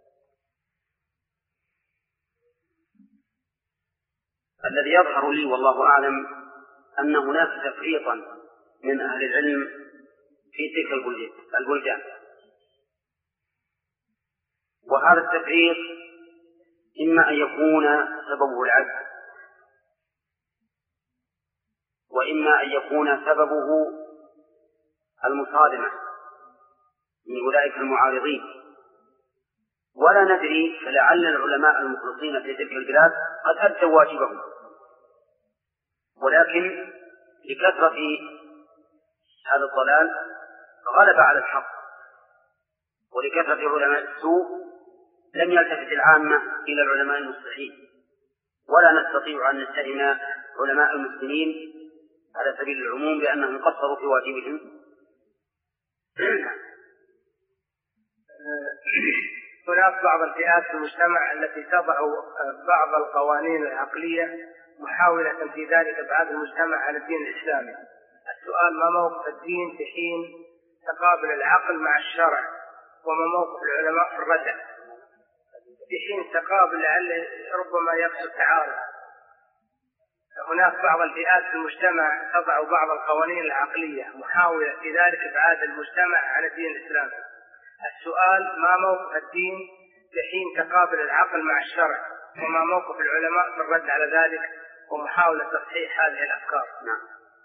الذي يظهر لي والله أعلم أن هناك تفريطا من أهل العلم في تلك البلدان، وهذا التفريط إما أن يكون سببه العجز، وإما أن يكون سببه المصادمة من أولئك المعارضين، ولا ندري، فلعل العلماء المخلصين في تلك البلاد قد أدوا واجبهم، ولكن لكثرة هذا الضلال غلب على الحق، ولكثرة علماء السوء لم يلتفت العامة إلى العلماء المصلحين، ولا نستطيع أن نتهم علماء المسلمين على سبيل العموم بأنهم قصروا في واجبهم. هناك بعض الفئات في المجتمع التي تضع بعض القوانين العقلية محاولة في ذلك إبعاد المجتمع عن الدين الإسلامي. السؤال: ما موقف الدين في حين تقابل العقل مع الشرع؟ وما موقف العلماء في الردع في حين تقابل لعل ربما يقصد تعارض؟ هناك بعض الفئات في المجتمع تضع بعض القوانين العقلية محاولة في ذلك إبعاد المجتمع عن الدين الإسلامي. السؤال: ما موقف الدين في حين تقابل العقل مع الشرع؟ وما موقف العلماء في الرد على ذلك ومحاولة تصحيح هذه الأفكار؟ نعم.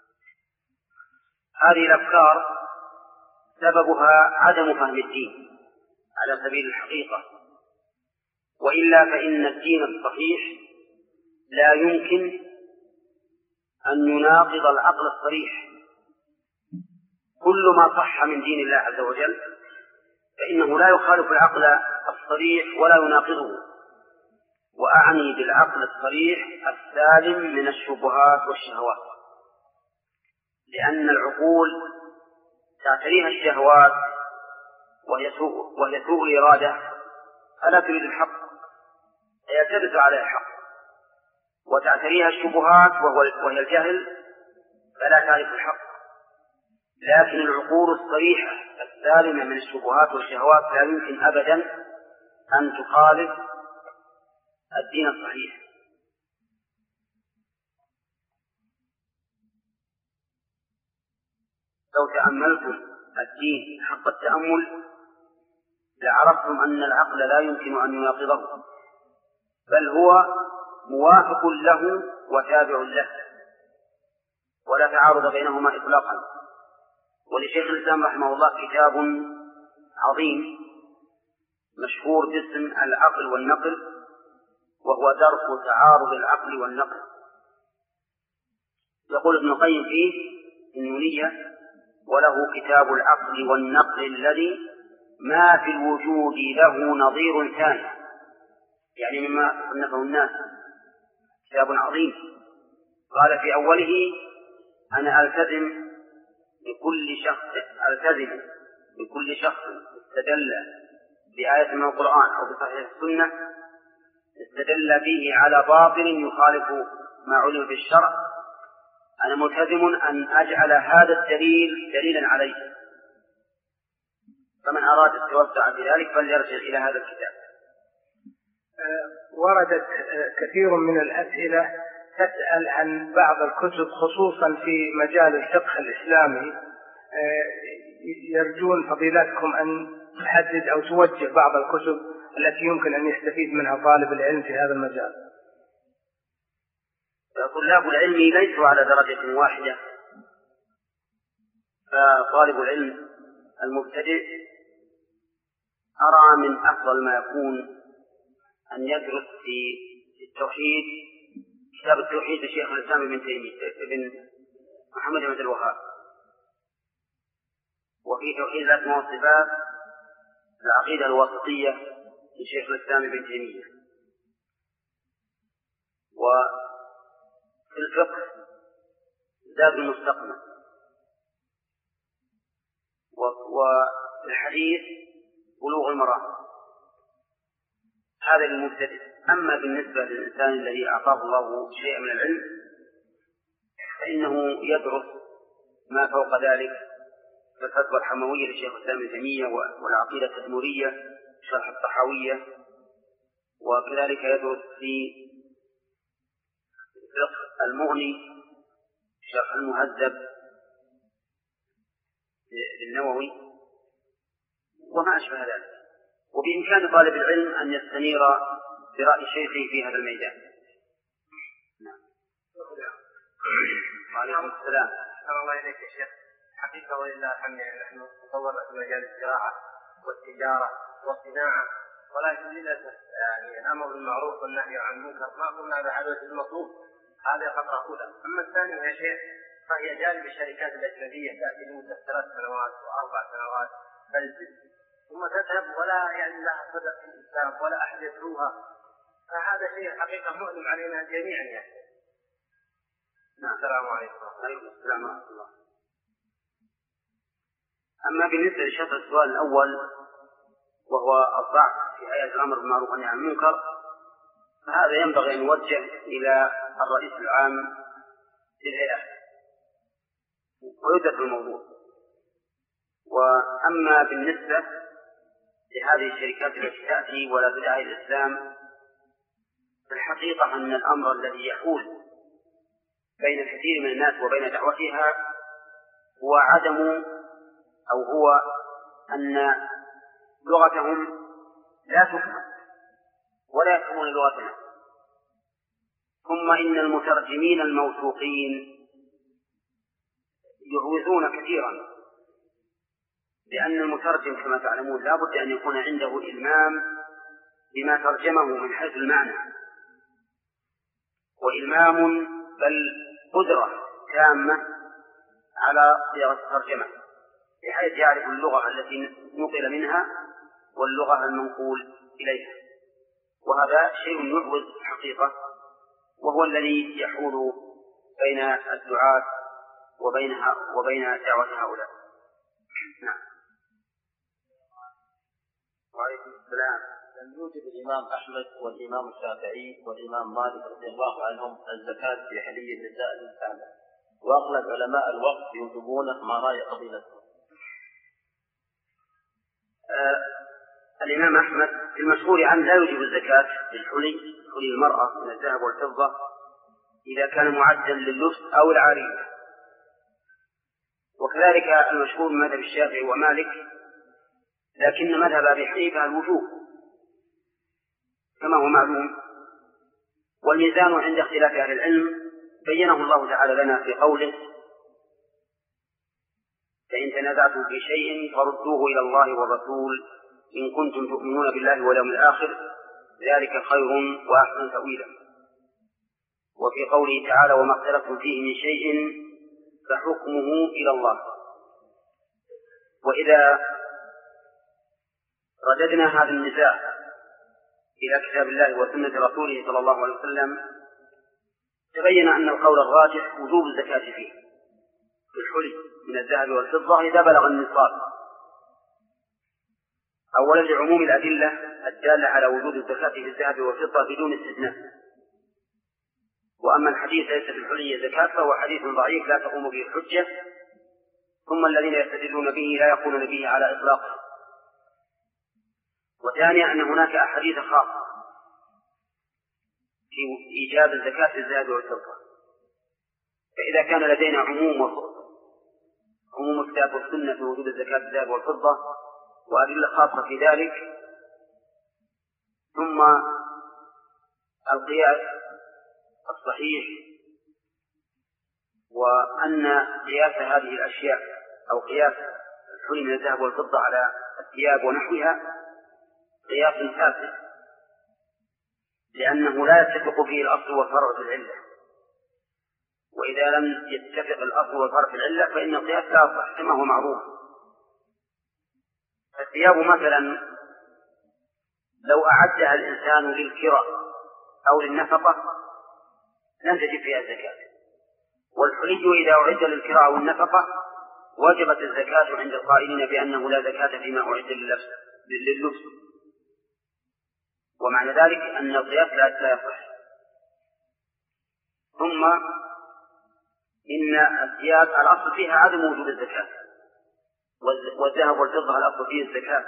هذه الأفكار سببها عدم فهم الدين على سبيل الحقيقة، وإلا فإن الدين الصحيح لا يمكن أن يناقض العقل الصريح. كل ما صح من دين الله عز وجل فإنه لا يخالف العقل الصريح ولا يناقضه، وأعني بالعقل الصريح السالم من الشبهات والشهوات، لأن العقول تعتريها الشهوات وهي سوء, وهي سوء الإرادة، فلا تريد الحق، هي تبت على الحق، وتعتريها الشبهات وهي الجهل، فلا تعرف الحق. لكن العقول الصريحة السالمة من الشبهات والشهوات لا يمكن أبدا أن تخالف الدين الصحيح. لو تأملتم الدين حق التأمل لعرفتم أن العقل لا يمكن أن يناقضه، بل هو موافق له وتابع له، ولا تعارض بينهما إطلاقا. ولشيخ الإسلام رحمه الله كتاب عظيم مشهور باسم العقل والنقل، وهو درء تعارض العقل والنقل. يقول ابن القيم فيه النونية: وله كتاب العقل والنقل الذي ما في الوجود له نظير ثاني، يعني مما صنفه الناس، كتاب عظيم. قال في أوله: أنا ألتزم بكل شخص ألتزم بكل شخص استدل بآية من القرآن أو بصحيح السنة استدل به على باطل يخالف ما علم في الشرع، أنا ملتزم أن أجعل هذا الدليل دليلا عليه، فمن أراد التوسع في ذلك فليرجع إلى هذا الكتاب. وردت كثير من الأسئلة تسأل عن بعض الكتب خصوصا في مجال الفقه الإسلامي، يرجون فضيلتكم أن تحدد أو توجه بعض الكتب التي يمكن أن يستفيد منها طالب العلم في هذا المجال. طلاب العلم ليسوا على درجة واحدة، فطالب العلم المبتدئ أرى من أفضل ما يكون أن يدرس في التوحيد كتاب التوحيد لشيخ الإسلام ابن تيمية ابن محمد بن عبد الوهاب، وفي توحيد الأسماء والصفات العقيدة الواسطية لشيخ الإسلام ابن تيمية، وفي الفقه زاد المستقنع، وفي الحديث بلوغ المرام. هذا للمبتدئ. أما بالنسبة للإنسان الذي أعطاه الله شيئا من العلم فإنه يدرس ما فوق ذلك كالفتوى الحموية لشيخ الإسلام ابن تيمية والعقيدة التدمرية شرح الطحاوية، وكذلك يدرس في فقه المغني شرح المهذب للنووي وما أشبه ذلك. وبإمكان طالب العلم أن يستنير برأي شيخه في هذا الميدان. نعم. وعليكم السلام. أحسن الله إليك يا شيخ. حقيقة ولله الحمد نحن تطورنا في مجال الزراعة والتجارة والصناعة، ولكن للأسف يعني الأمر بالمعروف والنهي عن المنكر ما قمنا بعدد المطلوب. هذه خطرة أولى. أما الثانية يا شيخ فهي جانب الشركات الأجنبية تأتي لمدة ثلاث سنوات وأربع سنوات تنزل ثم تذهب ولا يعني لها صدى في الإسلام ولا أحد يدعوها، فهذا شيء حقيقة مؤلم علينا جميعا يا شيخ. نعم. السلام عليكم. وعليكم السلام ورحمة الله. أما بالنسبة لشطر السؤال الأول وهو الضعف في آية الأمر بالمعروف والنهي عن المنكر، فهذا ينبغي أن يوجه إلى الرئيس العام للهيئة ويدرس الموضوع. وأما بالنسبة لهذه الشركات التي تأتي ولا تدعي الإسلام، الحقيقة أن الأمر الذي يحول بين كثير من الناس وبين دعوتها هو عدم أو هو أن لغتهم لا تفهم ولا يفهمون لغتنا. ثم إن المترجمين الموثوقين يعوزون كثيرا، لأن المترجم كما تعلمون لا بد أن يكون عنده إلمام بما ترجمه من حيث المعنى، وإلمام بل قدرة تامة على صياغة الترجمة بحيث يعرف اللغة التي نقل منها واللغة المنقول إليها. وهذا شيء يعوز حقيقة، وهو الذي يحول بين الدعاة وبينها وبين دعوة هؤلاء. نعم. وعليكم السلام. لم يوجد الإمام أحمد والإمام الشافعي والإمام مالك رضي الله عنهم الزكاة في حلي النساء المستعملة، وأغلب علماء الوقت يوجبونه ما رأي قبيلته. آه الإمام أحمد في المشهور عنه لا يوجب الزكاة في الحلي، حلي المرأة من الذهب والفضة إذا كان معدا لللبس أو العارية، وكذلك المشهور من مذهب الشافعي ومالك، لكن مذهب أبي حنيفة الوجوب كما هو معلوم. والميزان عند اختلاف أهل العلم بينه الله تعالى لنا في قوله: فإن تنازعتم في شيء فردوه إلى الله والرسول إن كنتم تؤمنون بالله واليوم الآخر ذلك خير وأحسن تأويلا. وفي قوله تعالى: وما اختلفتم فيه من شيء فحكمه إلى الله. وإذا رددنا هذا النزاع إلى كتاب الله وسنة رسوله صلى الله عليه وسلم تبين أن القول الراجح وجوب الزكاة فيه في الحلي من الذهب والفضة إذا بلغ النصاب، أولا لعموم الأدلة الدالة على وجوب الزكاة في الذهب والفضة بدون استثناء. وأما الحديث ليس في الحلي زكاة فهو حديث ضعيف لا تقوم به الحجة، ثم الذين يستدلون به لا يقولون به على إطلاقه. وثانيا أن هناك أحاديث خاصة في إيجاب الزكاة في الذهب والفضة، فإذا كان لدينا عموم عموم الكتاب والسنة في وجود الزكاة في الذهب والفضة وأدلة خاصة في ذلك، ثم القياس الصحيح وأن قياس هذه الأشياء أو قياس الحلي من الذهب والفضة على الثياب ونحوها قياس فاسد، لأنه لا يتفق فيه الأصل والفرع في العلة، وإذا لم يتفق الأصل والفرع في العلة فإن القياس لا يصح كما هو معروف. الثياب مثلا لو أعدها الإنسان للكراء أو للنفقة لم تجب فيها الزكاة، والحلي إذا أعد للكراء أو النفقة وجبت الزكاة عند القائلين بأنه لا زكاة فيما أعد لللبس لللبس ومعنى ذلك أن القياس لا يصح. ثم إن الثياب الأصل فيها عدم وجود الزكاة، والذهب والفضة الأصل فيه الزكاة،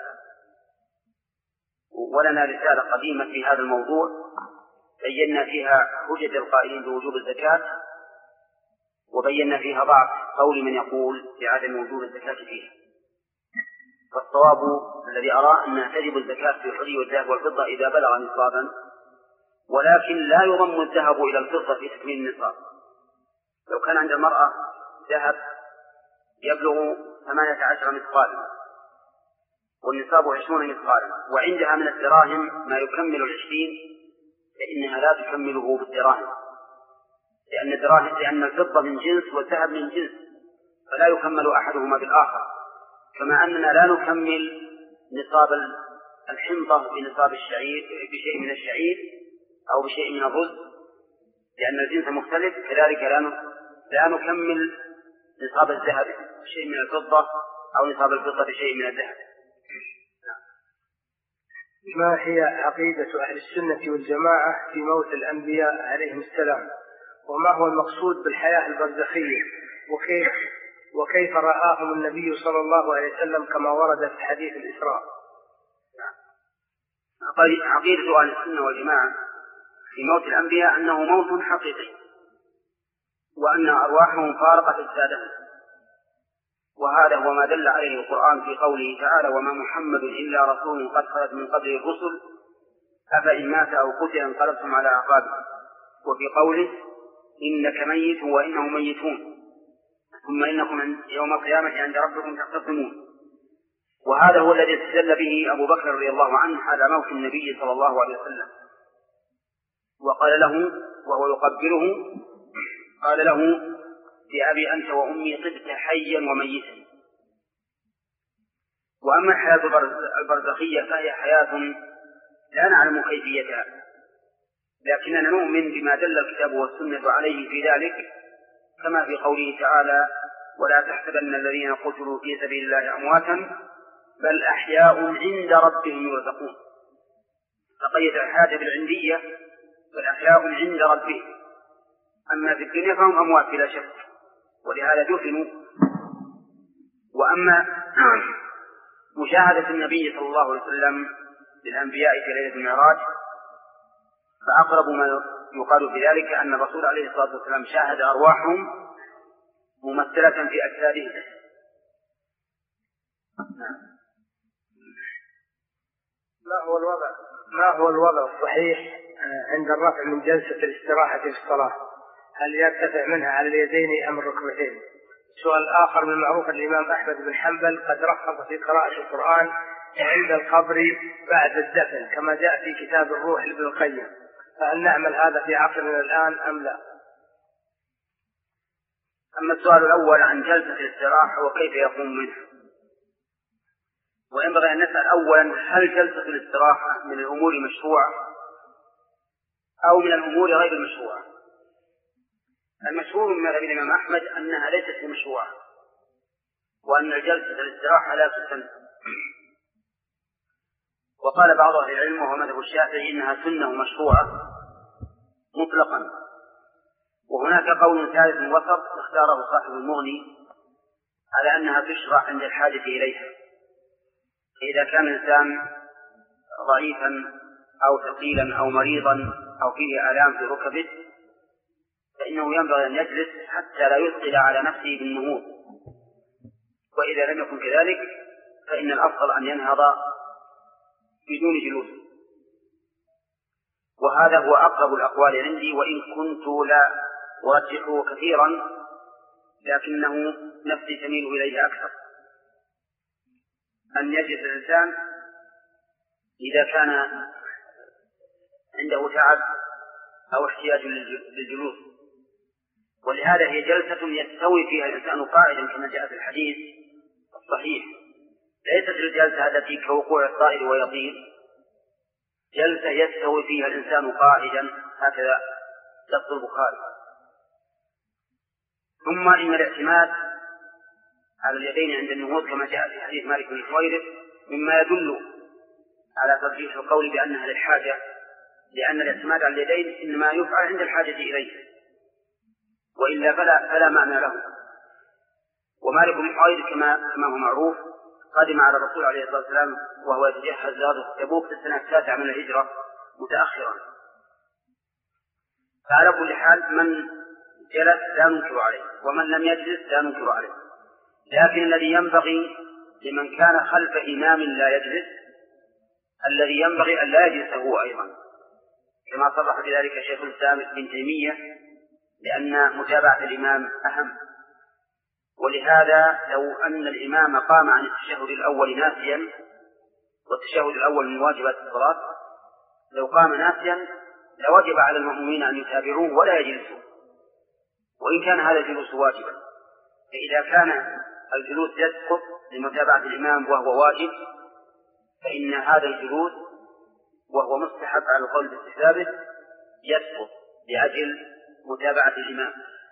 ولنا رسالة قديمة في هذا الموضوع بينا فيها حجة القائلين بوجوب الزكاة، وبينا فيها ضعف قول من يقول بعدم وجوب الزكاة فيها. فالصواب الذي أرى أنها تجب الزكاة في الحلي والذهب والفضة إذا بلغ نصابا، ولكن لا يضم الذهب إلى الفضة في تكميل النصاب. لو كان عند المرأة ذهب يبلغ ثمانية عشر مثقالا والنصاب عشرون مثقالا وعندها من الدراهم ما يكمل العشرين، فإنها لا تكمله بالدراهم، لأن الدراهم لأن الفضة من جنس والذهب من جنس، فلا يكمل أحدهما بالآخر، كما أننا لا نكمل نصاب الحنطة بنصاب الشعير بشيء من الشعير أو بشيء من الرز لأن الجنس مختلف، كذلك لا نكمل نصاب الذهب بشيء من الفضة أو نصاب الفضة بشيء من الذهب. ما هي عقيدة أهل السنة والجماعة في موت الأنبياء عليهم السلام؟ وما هو المقصود بالحياة البرزخية؟ وكيف وكيف رآهم النبي صلى الله عليه وسلم كما ورد في حديث الإسراء؟ عقيدة أهل السنة والجماعة في موت الأنبياء أنه موت حقيقي، وأن أرواحهم فارقت أجسادهم، وهذا هو ما دل عليه القرآن في قوله تعالى: وما محمد إلا رسول قد خلت من قبله الرسل أفإن مات أو قتل انقلبتم على أعقابكم، وفي قوله: إنك ميت وإنهم ميتون ثم إنكم يوم القيامة عند ربكم تختصمون. وهذا هو الذي استدل به أبو بكر رضي الله عنه على موت النبي صلى الله عليه وسلم، وقال له وهو يقبله قال له: بأبي أنت وأمي طبت حيا وميتا. وأما الحياة البرزخية فهي حياة لا نعلم كيفيتها، لكننا نؤمن بما دل الكتاب والسنة عليه في ذلك، كما في قوله تعالى: ولا تحسبن الذين قتلوا في سبيل الله أمواتا بل أحياء عند ربهم يرزقون. فقيد الحياة بالعندية بل أحياء عند ربهم، أما في الدنيا فهم أموات بلا شك، ولهذا دفنوا. وأما مشاهدة النبي صلى الله عليه وسلم للأنبياء في ليلة المعراج فأقرب ما يقال في ذلك أن الرسول عليه الصلاة والسلام شاهد أرواحهم ممثلة في أجسادهم ما هو الوضع ما هو الوضع الصحيح عند الرفع من جلسة الاستراحة في الصلاة؟ هل يرتفع منها على اليدين أم الركبتين؟ سؤال آخر من المعروف الإمام أحمد بن حنبل قد رخص في قراءة القرآن عند القبر بعد الدفن كما جاء في كتاب الروح لابن القيم، فهل نعمل هذا في عصرنا الآن أم لا؟ أما السؤال الأول عن جلسة الاستراحة وكيف يقوم منها، وينبغي أن نسأل أولا هل جلسة الاستراحة من الأمور المشروعة أو من الأمور غير المشروعة؟ المشهور من مذهب الإمام أحمد أنها ليست مشروعة، وأن الجلسة الاستراحة لا تسن، وقال بعض أهل العلم وهو مذهب الشافعي إنها سنة مشروعة مطلقا. وهناك قول ثالث وسط اختاره صاحب المغني على أنها تشرع عند الحاجة إليها، إذا كان الإنسان ضعيفا أو ثقيلا أو مريضا أو فيه آلام في ركبه فإنه ينبغي أن يجلس حتى لا يثقل على نفسه بالنهوض، وإذا لم يكن كذلك فإن الأفضل أن ينهض بدون جلوس. وهذا هو أقرب الأقوال عندي، وإن كنت لا أرجحه كثيرا لكنه نفسي تميل إليه أكثر، أن يجلس الإنسان إذا كان عنده تعب أو احتياج للجلوس، ولهذا هي جلسة يستوي فيها الإنسان قاعدا كما جاء في الحديث الصحيح، ليست الجلسة التي كوقوع الطائر ويطير، جلسة يستوي فيها الإنسان قاعدا هكذا لفظ البخاري. ثم إن الاعتماد على اليدين عند النهوض كما جاء في حديث مالك بن الحويرث مما يدل على ترجيح القول بأنها للحاجة، لأن الاعتماد على اليدين إنما يفعل عند الحاجة إليه، وإلا فلا, فلا معنى له. ومالك بن الحويرث كما, كما هو معروف قدم على الرسول عليه الصلاة والسلام وهو يتجهز غزوة تبوك في السنة التاسعة من الهجرة متأخرا، فعلى كل حال من جلس لا ننكر عليه ومن لم يجلس لا ننكر عليه، لكن الذي ينبغي لمن كان خلف إمام لا يجلس الذي ينبغي أن لا يجلس هو أيضا، كما صرح بذلك شيخ الإسلام ابن تيمية، لأن متابعة الإمام أهم. ولهذا لو أن الإمام قام عن التشهد الأول ناسيا، والتشهد الأول من واجبات الصلاة، لو قام ناسيا لوجب على المأمومين أن يتابعوه ولا يجلسوا، وإن كان هذا الجلوس واجبا. فإذا كان الجلوس يسقط لمتابعة الإمام وهو واجب فإن هذا الجلوس وهو مستحب على القول باستحبابه يسقط لأجل متابعة الإمام.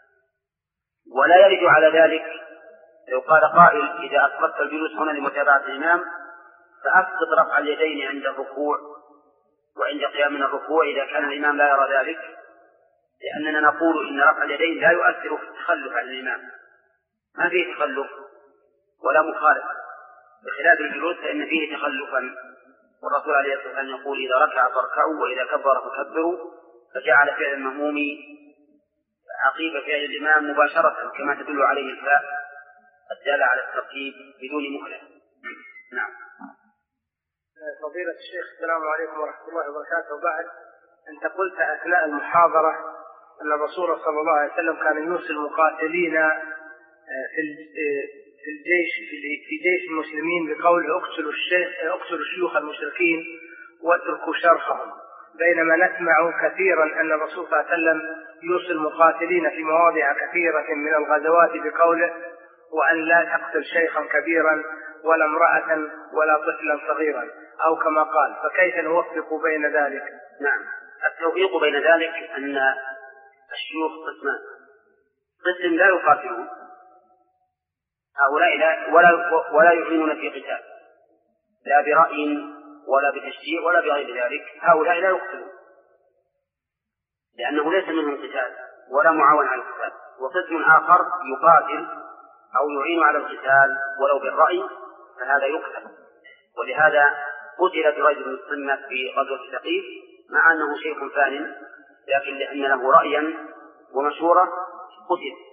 ولا يرد على ذلك لو قال قائل إذا أسقطت الجلوس هنا لمتابعة الإمام فأسقط رفع اليدين عند الركوع وعند قيام من الركوع إذا كان الإمام لا يرى ذلك، لأننا نقول إن رفع اليدين لا يؤثر في التخلف عن الإمام، ما فيه تخلف ولا مخالفة، بخلاف الجلوس فإن فيه تخلفا، والرسول عليه الصلاة والسلام يقول إذا ركع فاركعوا وإذا كبر فكبروا، فجعل فعل المأموم عقيب فعل الإمام مباشرة كما تدل عليه الفاء الدالة على الترتيب بدون مهلة. نعم. فضيلة الشيخ السلام عليكم ورحمة الله وبركاته. بعد أنت قلت أثناء المحاضرة أن الرسول صلى الله عليه وسلم كان يوصي المقاتلين في الجيش في جيش المسلمين بقول اقتلوا الشيخ اقتلوا الشيوخ المشركين واتركوا شرخهم، بينما نسمع كثيرا أن الرسول صلى الله عليه وسلم يوصي المقاتلين في مواضع كثيرة من الغزوات بقوله وأن لا تقتل شيخا كبيرا ولا امرأة ولا طفلا صغيرا أو كما قال، فكيف نوفق بين ذلك؟ نعم، التوفيق بين ذلك أن الشيوخ قسمان، قسم لا يقاتلون هؤلاء لا ولا, ولا يعينون في قتال لا برأي ولا بتشجيع ولا بغير ذلك، هؤلاء لا يقتلون لأنه ليس منهم قتال ولا معاون على القتال، وقسم آخر يقاتل أو يعين على القتال ولو بالرأي فهذا يقتل. ولهذا قتل برجل السنة في غزوة ثقيف مع أنه شيخ فان، لكن لأن له رأيا ومشورة قتل.